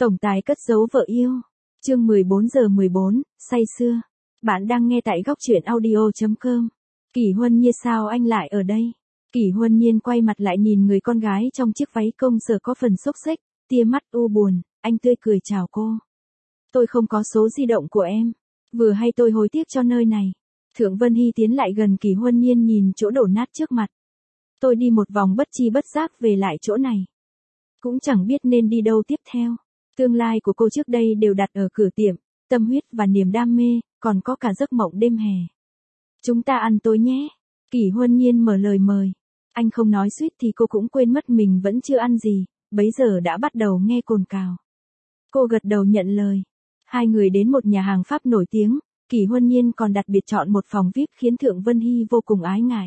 Tổng tài cất giấu vợ yêu. Chương 14:14, say sưa. Bạn đang nghe tại góc truyện audio.com. Kỷ Huân Nhiên, sao anh lại ở đây? Kỷ Huân Nhiên quay mặt lại nhìn người con gái trong chiếc váy công sở có phần xốc xếch, tia mắt u buồn, anh tươi cười chào cô. Tôi không có số di động của em. Vừa hay tôi hối tiếc cho nơi này. Thượng Vân Hy tiến lại gần Kỷ Huân Nhiên nhìn chỗ đổ nát trước mặt. Tôi đi một vòng bất chi bất giác về lại chỗ này. Cũng chẳng biết nên đi đâu tiếp theo. Tương lai của cô trước đây đều đặt ở cửa tiệm, tâm huyết và niềm đam mê, còn có cả giấc mộng đêm hè. Chúng ta ăn tối nhé. Kỷ Huân Nhiên mở lời mời. Anh không nói suýt thì cô cũng quên mất mình vẫn chưa ăn gì, bấy giờ đã bắt đầu nghe cồn cào. Cô gật đầu nhận lời. Hai người đến một nhà hàng Pháp nổi tiếng, Kỷ Huân Nhiên còn đặc biệt chọn một phòng VIP khiến Thượng Vân Hy vô cùng ái ngại.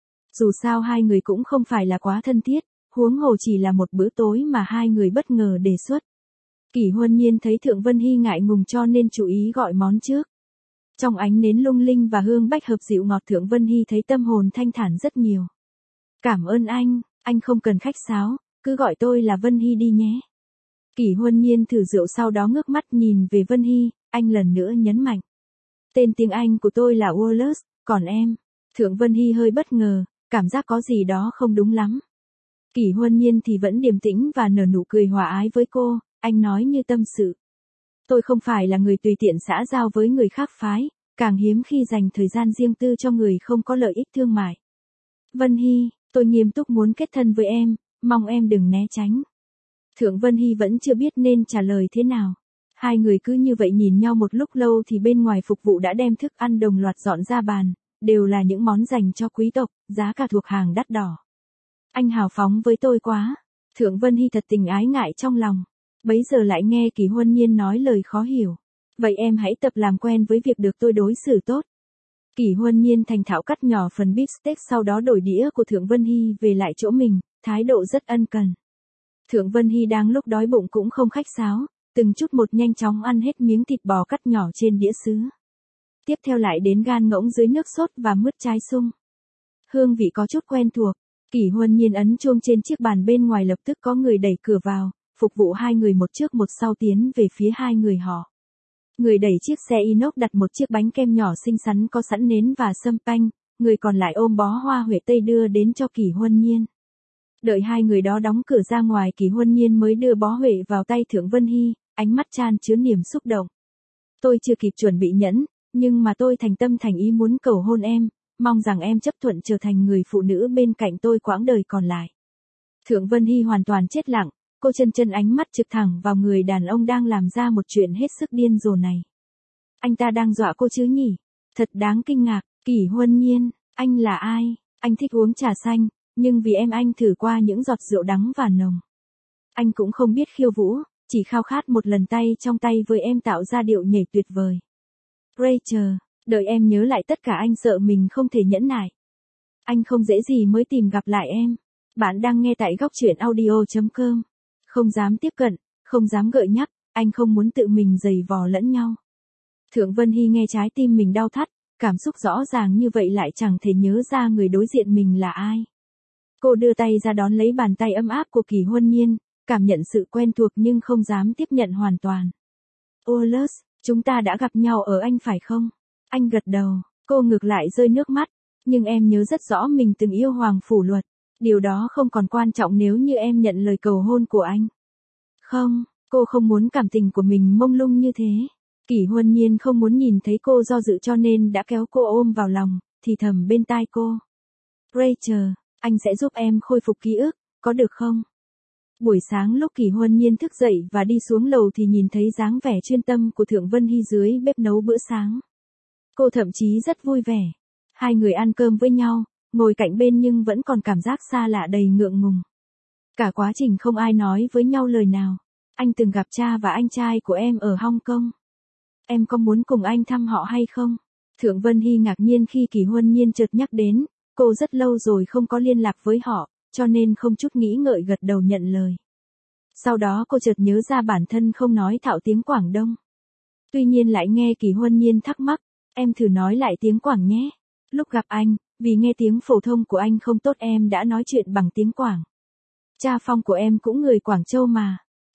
Dù sao hai người cũng không phải là quá thân thiết, huống hồ chỉ là một bữa tối mà hai người bất ngờ đề xuất. Kỷ Huân Nhiên thấy Thượng Vân Hy ngại ngùng cho nên chú ý gọi món trước. Trong ánh nến lung linh và hương bách hợp dịu ngọt, Thượng Vân Hy thấy tâm hồn thanh thản rất nhiều. Cảm ơn anh không cần khách sáo, cứ gọi tôi là Vân Hy đi nhé. Kỷ Huân Nhiên thử rượu sau đó ngước mắt nhìn về Vân Hy, anh lần nữa nhấn mạnh. Tên tiếng Anh của tôi là Wallace, còn em? Thượng Vân Hy hơi bất ngờ, cảm giác có gì đó không đúng lắm. Kỷ Huân Nhiên thì vẫn điềm tĩnh và nở nụ cười hòa ái với cô, anh nói như tâm sự. Tôi không phải là người tùy tiện xã giao với người khác phái, càng hiếm khi dành thời gian riêng tư cho người không có lợi ích thương mại. Vân Hy, tôi nghiêm túc muốn kết thân với em, mong em đừng né tránh. Thượng Vân Hy vẫn chưa biết nên trả lời thế nào. Hai người cứ như vậy nhìn nhau một lúc lâu thì bên ngoài phục vụ đã đem thức ăn đồng loạt dọn ra bàn, đều là những món dành cho quý tộc, giá cả thuộc hàng đắt đỏ. Anh hào phóng với tôi quá. Thượng Vân Hy thật tình ái ngại trong lòng. Bấy giờ lại nghe Kỷ Huân Nhiên nói lời khó hiểu. Vậy em hãy tập làm quen với việc được tôi đối xử tốt. Kỷ Huân Nhiên thành thạo cắt nhỏ phần beef steak, sau đó đổi đĩa của Thượng Vân Hy về lại chỗ mình, thái độ rất ân cần. Thượng Vân Hy đang lúc đói bụng cũng không khách sáo, từng chút một nhanh chóng ăn hết miếng thịt bò cắt nhỏ trên đĩa sứ. Tiếp theo lại đến gan ngỗng dưới nước sốt và mứt trái sung. Hương vị có chút quen thuộc. Kỷ Huân Nhiên ấn chuông trên chiếc bàn bên ngoài, lập tức có người đẩy cửa vào, phục vụ hai người một trước một sau tiến về phía hai người họ. Người đẩy chiếc xe inox đặt một chiếc bánh kem nhỏ xinh xắn có sẵn nến và sâm panh, người còn lại ôm bó hoa huệ tây đưa đến cho Kỷ Huân Nhiên. Đợi hai người đó đóng cửa ra ngoài, Kỷ Huân Nhiên mới đưa bó huệ vào tay Thượng Vân Hy, ánh mắt chan chứa niềm xúc động. Tôi chưa kịp chuẩn bị nhẫn, nhưng mà tôi thành tâm thành ý muốn cầu hôn em, mong rằng em chấp thuận trở thành người phụ nữ bên cạnh tôi quãng đời còn lại. Thượng Vân Hy hoàn toàn chết lặng, cô chân ánh mắt trực thẳng vào người đàn ông đang làm ra một chuyện hết sức điên rồ này. Anh ta đang dọa cô chứ nhỉ? Thật đáng kinh ngạc. Kỷ Huân Nhiên, anh là ai? Anh thích uống trà xanh, nhưng vì em anh thử qua những giọt rượu đắng và nồng. Anh cũng không biết khiêu vũ, chỉ khao khát một lần tay trong tay với em tạo ra điệu nhảy tuyệt vời. Rachel, đợi em nhớ lại tất cả, anh sợ mình không thể nhẫn nại. Anh không dễ gì mới tìm gặp lại em. Bạn đang nghe tại góc truyện audio.com. Không dám tiếp cận, không dám gợi nhắc, anh không muốn tự mình giày vò lẫn nhau. Thượng Vân Hy nghe trái tim mình đau thắt, cảm xúc rõ ràng như vậy lại chẳng thể nhớ ra người đối diện mình là ai. Cô đưa tay ra đón lấy bàn tay ấm áp của Kỷ Huân Nhiên, cảm nhận sự quen thuộc nhưng không dám tiếp nhận hoàn toàn. Wallace, chúng ta đã gặp nhau ở Anh phải không? Anh gật đầu, cô ngược lại rơi nước mắt, nhưng em nhớ rất rõ mình từng yêu Hoàng Phủ Luật. Điều đó không còn quan trọng nếu như em nhận lời cầu hôn của anh. Không, cô không muốn cảm tình của mình mông lung như thế. Kỷ Huân Nhiên không muốn nhìn thấy cô do dự cho nên đã kéo cô ôm vào lòng, thì thầm bên tai cô. Rachel, anh sẽ giúp em khôi phục ký ức, có được không? Buổi sáng lúc Kỷ Huân Nhiên thức dậy và đi xuống lầu thì nhìn thấy dáng vẻ chuyên tâm của Thượng Vân Hy dưới bếp nấu bữa sáng. Cô thậm chí rất vui vẻ. Hai người ăn cơm với nhau, ngồi cạnh bên nhưng vẫn còn cảm giác xa lạ đầy ngượng ngùng. Cả quá trình không ai nói với nhau lời nào. Anh từng gặp cha và anh trai của em ở Hong Kong. Em có muốn cùng anh thăm họ hay không? Thượng Vân Hy ngạc nhiên khi Kỷ Huân Nhiên chợt nhắc đến, cô rất lâu rồi không có liên lạc với họ, cho nên không chút nghĩ ngợi gật đầu nhận lời. Sau đó cô chợt nhớ ra bản thân không nói thạo tiếng Quảng Đông. Tuy nhiên lại nghe Kỷ Huân Nhiên thắc mắc, em thử nói lại tiếng Quảng nhé. Lúc gặp anh, vì nghe tiếng phổ thông của anh không tốt em đã nói chuyện bằng tiếng Quảng. Cha Phong của em cũng người Quảng Châu mà.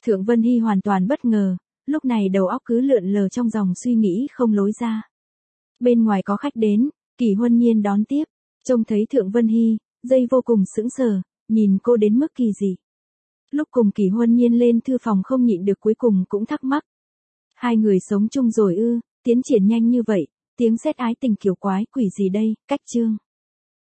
Thượng Vân Hy hoàn toàn bất ngờ, lúc này đầu óc cứ lượn lờ trong dòng suy nghĩ không lối ra. Bên ngoài có khách đến, Kỷ Huân Nhiên đón tiếp, trông thấy Thượng Vân Hy, dây vô cùng sững sờ, nhìn cô đến mức kỳ dị. Lúc cùng Kỷ Huân Nhiên lên thư phòng không nhịn được cuối cùng cũng thắc mắc. Hai người sống chung rồi ư, tiến triển nhanh như vậy, tiếng sét ái tình kiểu quái quỷ gì đây, cách chương.